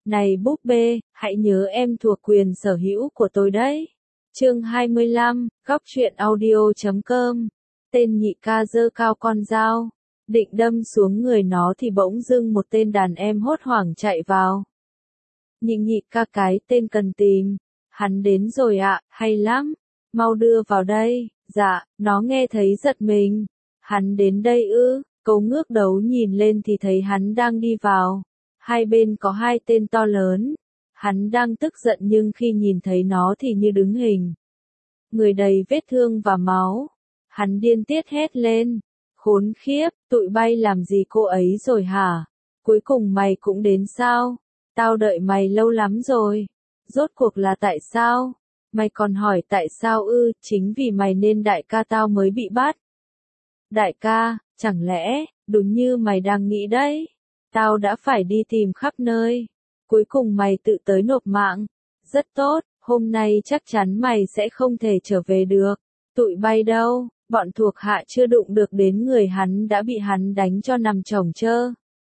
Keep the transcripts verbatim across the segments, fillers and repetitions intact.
Này búp bê, hãy nhớ em thuộc quyền sở hữu của tôi đấy. Chương hai mươi lăm, góc truyện audio chấm com. Tên nhị ca giơ cao con dao, định đâm xuống người nó thì bỗng dưng một tên đàn em hốt hoảng chạy vào. Nhị nhị ca cái tên cần tìm. Hắn đến rồi ạ, hay lắm. Mau đưa vào đây. Dạ, nó nghe thấy giật mình. Hắn đến đây ư? Cậu ngước đầu nhìn lên thì thấy hắn đang đi vào. Hai bên có hai tên to lớn. Hắn đang tức giận nhưng khi nhìn thấy nó thì như đứng hình. Người đầy vết thương và máu. Hắn điên tiết hét lên. Khốn khiếp, tụi bay làm gì cô ấy rồi hả? Cuối cùng mày cũng đến sao? Tao đợi mày lâu lắm rồi. Rốt cuộc là tại sao? Mày còn hỏi tại sao ư? Chính vì mày nên đại ca tao mới bị bắt. Đại ca, chẳng lẽ, đúng như mày đang nghĩ đấy. Tao đã phải đi tìm khắp nơi. Cuối cùng mày tự tới nộp mạng. Rất tốt, hôm nay chắc chắn mày sẽ không thể trở về được. Tụi bay đâu, bọn thuộc hạ chưa đụng được đến người hắn đã bị hắn đánh cho nằm chồng chơ.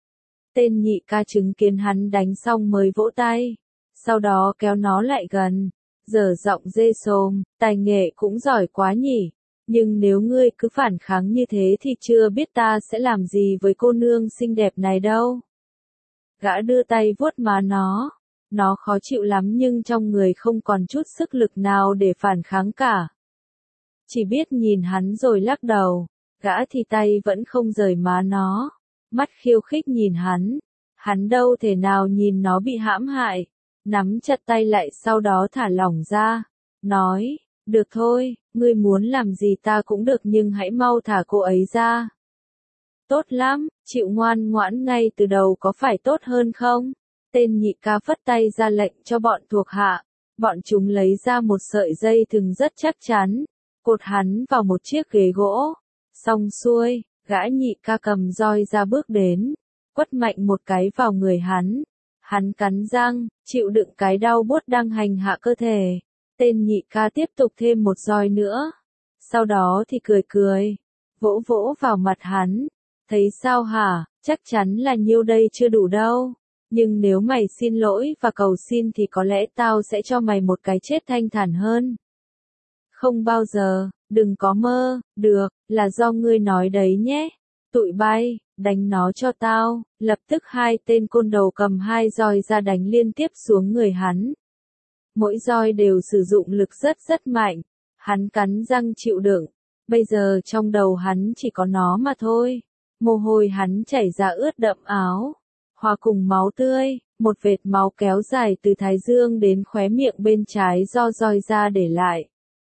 Tên nhị ca chứng kiến hắn đánh xong mới vỗ tay. Sau đó kéo nó lại gần. Dở giọng dê xồm, tài nghệ cũng giỏi quá nhỉ. Nhưng nếu ngươi cứ phản kháng như thế thì chưa biết ta sẽ làm gì với cô nương xinh đẹp này đâu. Gã đưa tay vuốt má nó. Nó khó chịu lắm nhưng trong người không còn chút sức lực nào để phản kháng cả. Chỉ biết nhìn hắn rồi lắc đầu. Gã thì tay vẫn không rời má nó. Mắt khiêu khích nhìn hắn. Hắn đâu thể nào nhìn nó bị hãm hại. Nắm chặt tay lại sau đó thả lỏng ra. Nói, được thôi, ngươi muốn làm gì ta cũng được nhưng hãy mau thả cô ấy ra. Tốt lắm, chịu ngoan ngoãn ngay từ đầu có phải tốt hơn không? Tên nhị ca phất tay ra lệnh cho bọn thuộc hạ. Bọn chúng lấy ra một sợi dây thừng rất chắc chắn. Cột hắn vào một chiếc ghế gỗ. Xong xuôi, gã nhị ca cầm roi ra bước đến. Quất mạnh một cái vào người hắn. Hắn cắn răng, chịu đựng cái đau buốt đang hành hạ cơ thể. Tên nhị ca tiếp tục thêm một roi nữa. Sau đó thì cười cười. Vỗ vỗ vào mặt hắn. Thấy sao hả, chắc chắn là nhiêu đây chưa đủ đâu. Nhưng nếu mày xin lỗi và cầu xin thì có lẽ tao sẽ cho mày một cái chết thanh thản hơn. Không bao giờ, đừng có mơ, được, là do ngươi nói đấy nhé. Tụi bay, đánh nó cho tao. Lập tức hai tên côn đầu cầm hai roi ra đánh liên tiếp xuống người hắn. Mỗi roi đều sử dụng lực rất rất mạnh. Hắn cắn răng chịu đựng. Bây giờ trong đầu hắn chỉ có nó mà thôi. Mồ hôi hắn chảy ra ướt đẫm áo. Hòa cùng máu tươi, một vệt máu kéo dài từ thái dương đến khóe miệng bên trái do roi ra để lại.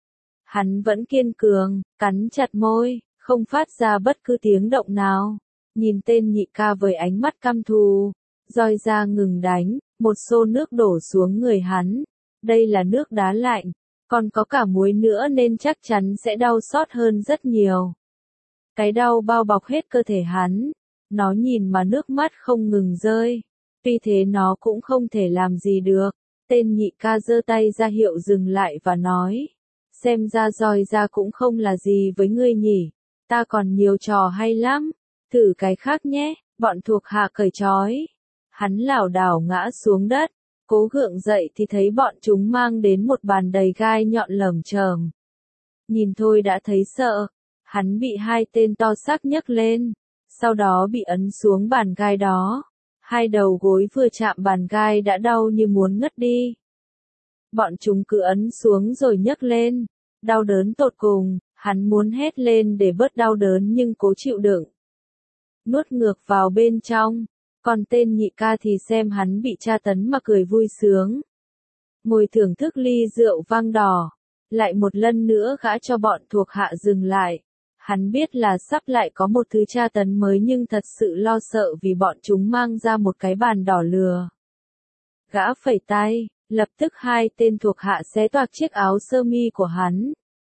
Hắn vẫn kiên cường, cắn chặt môi, không phát ra bất cứ tiếng động nào. Nhìn tên nhị ca với ánh mắt căm thù. Roi ra ngừng đánh, một xô nước đổ xuống người hắn. Đây là nước đá lạnh, còn có cả muối nữa nên chắc chắn sẽ đau xót hơn rất nhiều. Cái đau bao bọc hết cơ thể hắn. Nó nhìn mà nước mắt không ngừng rơi. Tuy thế nó cũng không thể làm gì được. Tên nhị ca giơ tay ra hiệu dừng lại và nói. Xem ra roi ra cũng không là gì với ngươi nhỉ. Ta còn nhiều trò hay lắm. Thử cái khác nhé. Bọn thuộc hạ cởi trói. Hắn lảo đảo ngã xuống đất. Cố gượng dậy thì thấy bọn chúng mang đến một bàn đầy gai nhọn lởm chởm. Nhìn thôi đã thấy sợ. Hắn bị hai tên to xác nhấc lên. Sau đó bị ấn xuống bàn gai đó. Hai đầu gối vừa chạm bàn gai đã đau như muốn ngất đi. Bọn chúng cứ ấn xuống rồi nhấc lên. Đau đớn tột cùng, hắn muốn hét lên để bớt đau đớn nhưng cố chịu đựng. Nuốt ngược vào bên trong. Còn tên nhị ca thì xem hắn bị tra tấn mà cười vui sướng. Ngồi thưởng thức ly rượu vang đỏ. Lại một lần nữa gã cho bọn thuộc hạ dừng lại. Hắn biết là sắp lại có một thứ tra tấn mới nhưng thật sự lo sợ vì bọn chúng mang ra một cái bàn đỏ lừa. Gã phẩy tay, lập tức hai tên thuộc hạ xé toạc chiếc áo sơ mi của hắn.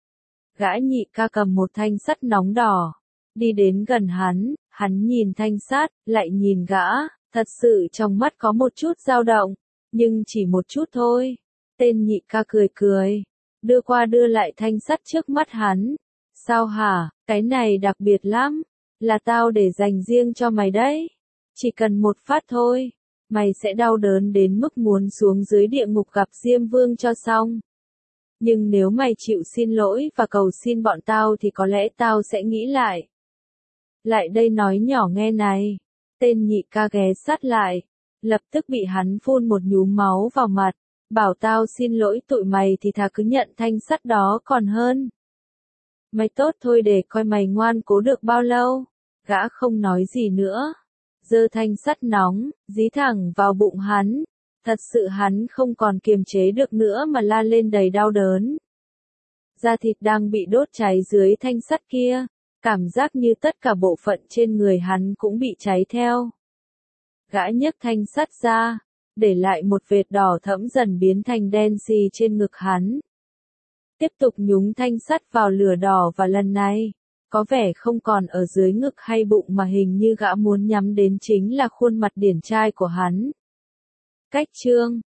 Gã nhị ca cầm một thanh sắt nóng đỏ. Đi đến gần hắn, hắn nhìn thanh sắt, lại nhìn gã, thật sự trong mắt có một chút dao động, nhưng chỉ một chút thôi. Tên nhị ca cười cười, đưa qua đưa lại thanh sắt trước mắt hắn. Sao hả, cái này đặc biệt lắm, là tao để dành riêng cho mày đấy. Chỉ cần một phát thôi. Mày sẽ đau đớn đến mức muốn xuống dưới địa ngục gặp Diêm Vương cho xong. Nhưng nếu mày chịu xin lỗi và cầu xin bọn tao thì có lẽ tao sẽ nghĩ lại. Lại đây nói nhỏ nghe này. Tên nhị ca ghé sát lại. Lập tức bị hắn phun một nhúm máu vào mặt. Bảo tao xin lỗi tụi mày thì thà cứ nhận thanh sắt đó còn hơn. Mày tốt thôi để coi mày ngoan cố được bao lâu. Gã không nói gì nữa. Giơ thanh sắt nóng, dí thẳng vào bụng hắn. Thật sự hắn không còn kiềm chế được nữa mà la lên đầy đau đớn. Da thịt đang bị đốt cháy dưới thanh sắt kia. Cảm giác như tất cả bộ phận trên người hắn cũng bị cháy theo. Gã nhấc thanh sắt ra, để lại một vệt đỏ thẫm dần biến thành đen xì trên ngực hắn. Tiếp tục nhúng thanh sắt vào lửa đỏ và lần này, có vẻ không còn ở dưới ngực hay bụng mà hình như gã muốn nhắm đến chính là khuôn mặt điển trai của hắn. Cách chương